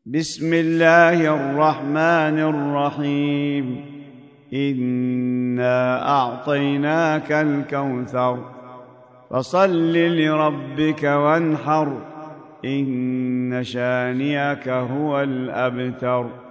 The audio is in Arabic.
بسم الله الرحمن الرحيم. إنا أعطيناك الكوثر فصل لربك وانحر إن شانئك هو الأبتر.